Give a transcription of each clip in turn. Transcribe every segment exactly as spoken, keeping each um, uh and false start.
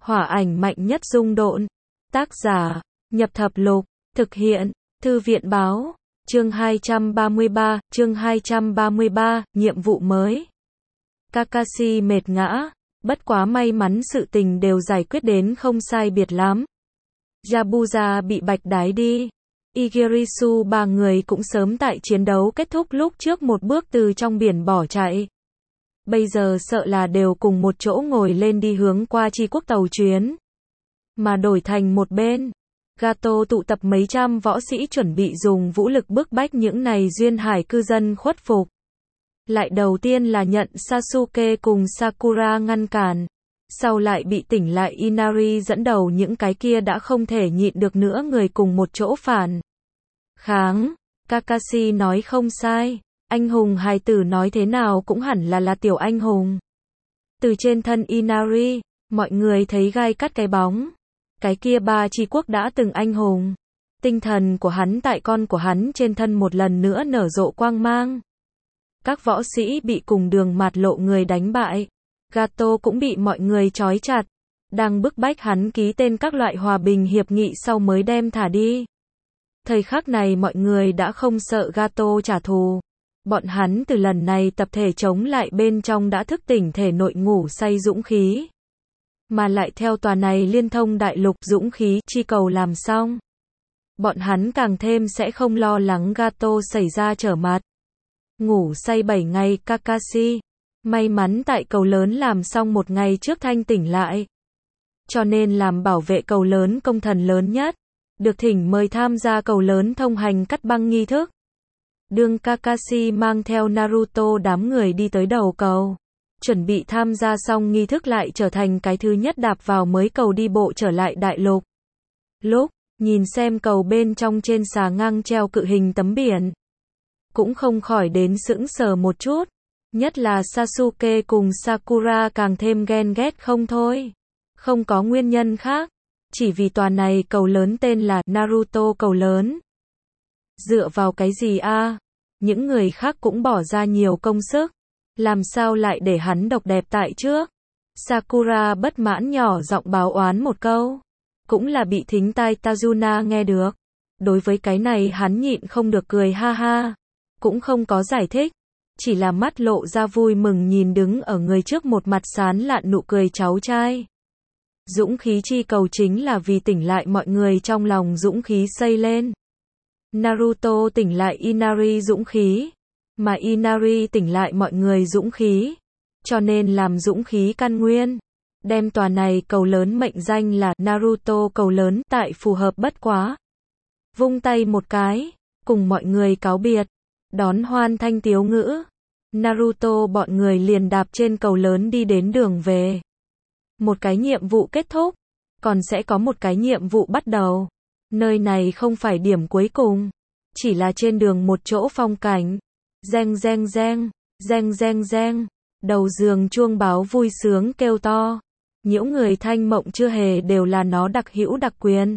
Hỏa ảnh mạnh nhất dung độn. Tác giả, Nhập Thập Lục. Thực hiện, Thư viện báo. Chương hai trăm ba mươi ba, chương hai trăm ba mươi ba, nhiệm vụ mới. Kakashi mệt ngã, bất quá may mắn sự tình đều giải quyết đến không sai biệt lắm. Yabuza bị bạch đái đi. Igirisu ba người cũng sớm tại chiến đấu kết thúc lúc trước một bước từ trong biển bỏ chạy. Bây giờ sợ là đều cùng một chỗ ngồi lên đi hướng qua Chi quốc tàu chuyến. Mà đổi thành một bên, Gato tụ tập mấy trăm võ sĩ chuẩn bị dùng vũ lực bức bách những này duyên hải cư dân khuất phục. Lại đầu tiên là nhận Sasuke cùng Sakura ngăn cản, sau lại bị tỉnh lại Inari dẫn đầu những cái kia đã không thể nhịn được nữa người cùng một chỗ phản kháng. Kakashi nói không sai, anh hùng hài tử nói thế nào cũng hẳn là là tiểu anh hùng. Từ trên thân Inari, mọi người thấy gai cắt cái bóng. Cái kia ba Chi quốc đã từng anh hùng. Tinh thần của hắn tại con của hắn trên thân một lần nữa nở rộ quang mang. Các võ sĩ bị cùng đường mạt lộ người đánh bại. Gato cũng bị mọi người trói chặt. Đang bức bách hắn ký tên các loại hòa bình hiệp nghị sau mới đem thả đi. Thời khắc này mọi người đã không sợ Gato trả thù. Bọn hắn từ lần này tập thể chống lại bên trong đã thức tỉnh thể nội ngủ say dũng khí. Mà lại theo tòa này liên thông đại lục dũng khí chi cầu làm xong. Bọn hắn càng thêm sẽ không lo lắng Gato xảy ra trở mặt. Ngủ say bảy ngày Kakashi. May mắn tại cầu lớn làm xong một ngày trước thanh tỉnh lại. Cho nên làm bảo vệ cầu lớn công thần lớn nhất. Được thỉnh mời tham gia cầu lớn thông hành cắt băng nghi thức. Đương Kakashi mang theo Naruto đám người đi tới đầu cầu. Chuẩn bị tham gia xong nghi thức lại trở thành cái thứ nhất đạp vào mới cầu đi bộ trở lại đại lục. Lúc, nhìn xem cầu bên trong trên xà ngang treo cự hình tấm biển. Cũng không khỏi đến sững sờ một chút. Nhất là Sasuke cùng Sakura càng thêm ghen ghét không thôi. Không có nguyên nhân khác. Chỉ vì tòa này cầu lớn tên là Naruto cầu lớn. Dựa vào cái gì a? Những người khác cũng bỏ ra nhiều công sức. Làm sao lại để hắn độc đẹp tại trước? Sakura bất mãn nhỏ giọng báo oán một câu. Cũng là bị thính tai Tajuna nghe được. Đối với cái này hắn nhịn không được cười ha ha. Cũng không có giải thích. Chỉ là mắt lộ ra vui mừng nhìn đứng ở người trước một mặt sán lạn nụ cười cháu trai. Dũng khí chi cầu chính là vì tỉnh lại mọi người trong lòng dũng khí xây lên. Naruto tỉnh lại Inari dũng khí. Mà Inari tỉnh lại mọi người dũng khí. Cho nên làm dũng khí căn nguyên. Đem tòa này cầu lớn mệnh danh là Naruto cầu lớn tại phù hợp bất quá. Vung tay một cái. Cùng mọi người cáo biệt. Đón hoan thanh tiếu ngữ. Naruto bọn người liền đạp trên cầu lớn đi đến đường về. Một cái nhiệm vụ kết thúc. Còn sẽ có một cái nhiệm vụ bắt đầu. Nơi này không phải điểm cuối cùng. Chỉ là trên đường một chỗ phong cảnh. Reng reng reng, reng reng reng. Đầu giường chuông báo vui sướng kêu to. Nhiễu người thanh mộng chưa hề đều là nó đặc hữu đặc quyền.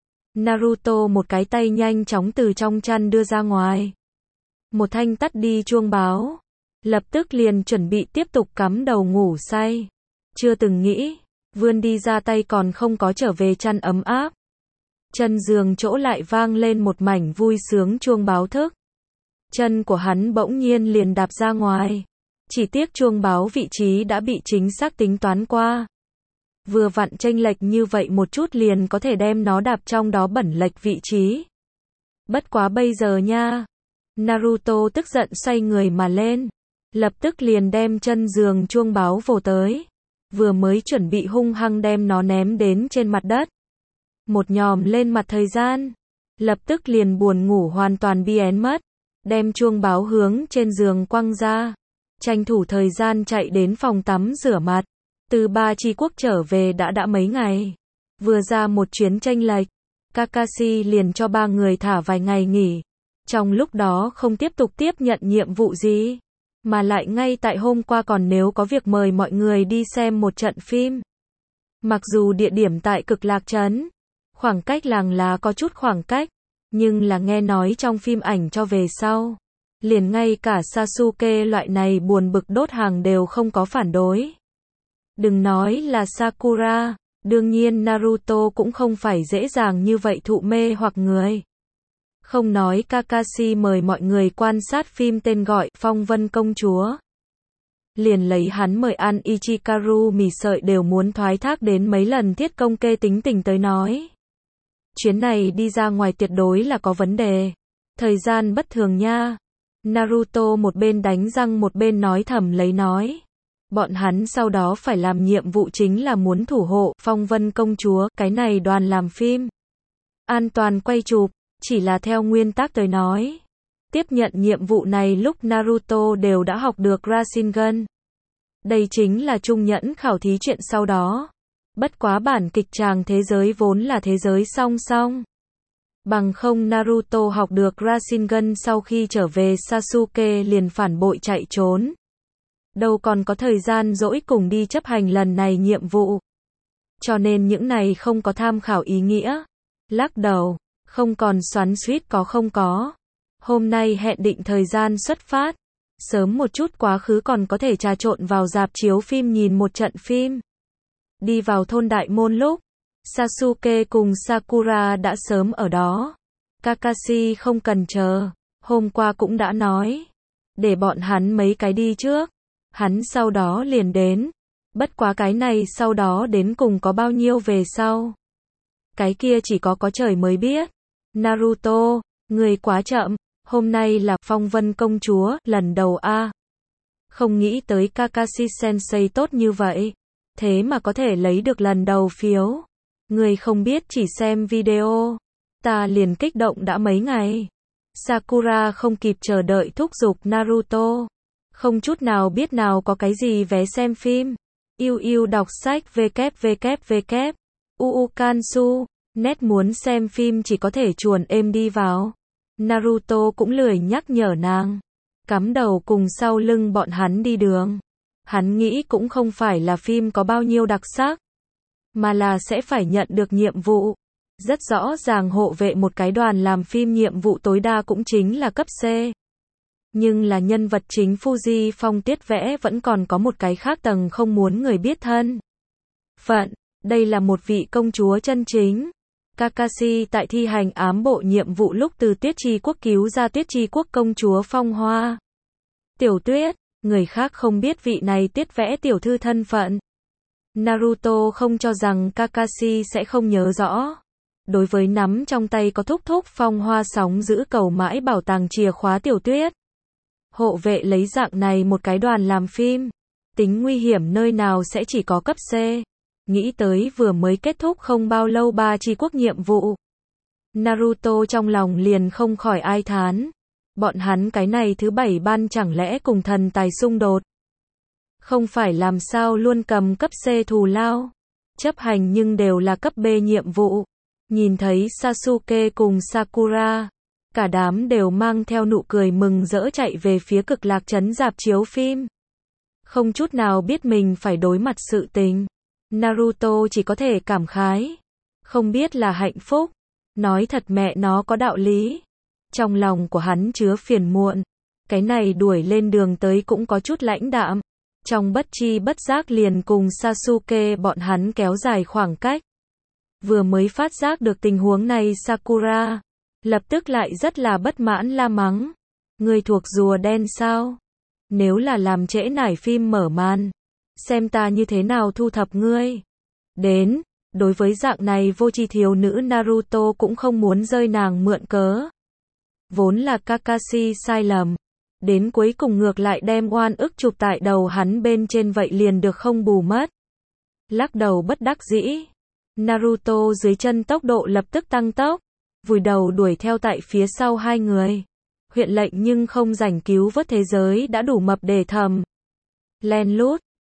Naruto một cái tay nhanh chóng từ trong chăn đưa ra ngoài. Một thanh tắt đi chuông báo. Lập tức liền chuẩn bị tiếp tục cắm đầu ngủ say. Chưa từng nghĩ, vươn đi ra tay còn không có trở về chăn ấm áp. Chân giường chỗ lại vang lên một mảnh vui sướng chuông báo thức. Chân của hắn bỗng nhiên liền đạp ra ngoài. Chỉ tiếc chuông báo vị trí đã bị chính xác tính toán qua. Vừa vặn chênh lệch như vậy một chút liền có thể đem nó đạp trong đó bẩn lệch vị trí. Bất quá bây giờ nha. Naruto tức giận xoay người mà lên. Lập tức liền đem chân giường chuông báo vồ tới. Vừa mới chuẩn bị hung hăng đem nó ném đến trên mặt đất. Một nhòm lên mặt thời gian. Lập tức liền buồn ngủ hoàn toàn biến mất. Đem chuông báo hướng trên giường quăng ra. Tranh thủ thời gian chạy đến phòng tắm rửa mặt. Từ ba Chi quốc trở về đã đã mấy ngày. Vừa ra một chuyến chênh lệch. Kakashi liền cho ba người thả vài ngày nghỉ. Trong lúc đó không tiếp tục tiếp nhận nhiệm vụ gì. Mà lại ngay tại hôm qua còn nếu có việc mời mọi người đi xem một trận phim. Mặc dù địa điểm tại Cực Lạc Trấn. Khoảng cách làng là có chút khoảng cách. Nhưng là nghe nói trong phim ảnh cho về sau. Liền ngay cả Sasuke loại này buồn bực đốt hàng đều không có phản đối. Đừng nói là Sakura. Đương nhiên Naruto cũng không phải dễ dàng như vậy thụ mê hoặc người. Không nói Kakashi mời mọi người quan sát phim tên gọi Phong Vân Công Chúa. Liền lấy hắn mời ăn Ichikaru mì sợi đều muốn thoái thác đến mấy lần Thiết Công Kê tính tình tới nói. Chuyến này đi ra ngoài tuyệt đối là có vấn đề. Thời gian bất thường nha. Naruto một bên đánh răng một bên nói thầm lấy nói. Bọn hắn sau đó phải làm nhiệm vụ chính là muốn thủ hộ Phong Vân Công Chúa, cái này đoàn làm phim. An toàn quay chụp, chỉ là theo nguyên tắc tới nói. Tiếp nhận nhiệm vụ này lúc Naruto đều đã học được Rasengan. Đây chính là trung nhẫn khảo thí chuyện sau đó. Bất quá bản kịch tràng thế giới vốn là thế giới song song. Bằng không Naruto học được Rasengan sau khi trở về Sasuke liền phản bội chạy trốn. Đâu còn có thời gian rỗi cùng đi chấp hành lần này nhiệm vụ. Cho nên những này không có tham khảo ý nghĩa. Lắc đầu, không còn xoắn xuýt có không có. Hôm nay hẹn định thời gian xuất phát. Sớm một chút quá khứ còn có thể trà trộn vào rạp chiếu phim nhìn một trận phim. Đi vào thôn đại môn lúc, Sasuke cùng Sakura đã sớm ở đó. Kakashi không cần chờ, hôm qua cũng đã nói. Để bọn hắn mấy cái đi trước. Hắn sau đó liền đến. Bất quá cái này sau đó đến cùng có bao nhiêu về sau. Cái kia chỉ có có trời mới biết. Naruto, người quá chậm. Hôm nay là Phong Vân Công Chúa, lần đầu a. Không nghĩ tới Kakashi Sensei tốt như vậy. Thế mà có thể lấy được lần đầu phiếu. Người không biết chỉ xem video. Ta liền kích động đã mấy ngày. Sakura không kịp chờ đợi thúc giục Naruto. Không chút nào biết nào có cái gì vé xem phim. Yêu yêu đọc sách www. Uu Kansu. Net muốn xem phim chỉ có thể chuồn êm đi vào. Naruto cũng lười nhắc nhở nàng. Cắm đầu cùng sau lưng bọn hắn đi đường. Hắn nghĩ cũng không phải là phim có bao nhiêu đặc sắc. Mà là sẽ phải nhận được nhiệm vụ. Rất rõ ràng hộ vệ một cái đoàn làm phim nhiệm vụ tối đa cũng chính là cấp C. Nhưng là nhân vật chính Fuji Phong tiết vẽ vẫn còn có một cái khác tầng không muốn người biết thân. Phận, đây là một vị công chúa chân chính. Kakashi tại thi hành ám bộ nhiệm vụ lúc từ Tuyết Chi Quốc cứu ra Tuyết Chi Quốc công chúa Phong Hoa. Tiểu Tuyết, người khác không biết vị này tiết vẽ tiểu thư thân phận. Naruto không cho rằng Kakashi sẽ không nhớ rõ. Đối với nắm trong tay có thúc thúc Phong Hoa sóng giữ cầu mãi bảo tàng chìa khóa Tiểu Tuyết. Hộ vệ lấy dạng này một cái đoàn làm phim. Tính nguy hiểm nơi nào sẽ chỉ có cấp C. Nghĩ tới vừa mới kết thúc không bao lâu ba chi quốc nhiệm vụ. Naruto trong lòng liền không khỏi ai thán. Bọn hắn cái này thứ bảy ban chẳng lẽ cùng thần tài xung đột. Không phải làm sao luôn cầm cấp C thù lao. Chấp hành nhưng đều là cấp B nhiệm vụ. Nhìn thấy Sasuke cùng Sakura. Cả đám đều mang theo nụ cười mừng rỡ chạy về phía cực lạc trấn rạp chiếu phim. Không chút nào biết mình phải đối mặt sự tình. Naruto chỉ có thể cảm khái. Không biết là hạnh phúc. Nói thật mẹ nó có đạo lý. Trong lòng của hắn chứa phiền muộn. Cái này đuổi lên đường tới cũng có chút lãnh đạm. Trong bất chi bất giác liền cùng Sasuke bọn hắn kéo dài khoảng cách. Vừa mới phát giác được tình huống này Sakura. Lập tức lại rất là bất mãn la mắng. Người thuộc rùa đen sao? Nếu là làm trễ nải phim mở màn. Xem ta như thế nào thu thập ngươi. Đến, đối với dạng này vô tri thiếu nữ Naruto cũng không muốn rơi nàng mượn cớ. Vốn là Kakashi sai lầm. Đến cuối cùng ngược lại đem oan ức chụp tại đầu hắn bên trên vậy liền được không bù mất. Lắc đầu bất đắc dĩ. Naruto dưới chân tốc độ lập tức tăng tốc. Vùi đầu đuổi theo tại phía sau hai người. Huyện lệnh nhưng không rảnh cứu vớt thế giới đã đủ mập để thầm. Len lút.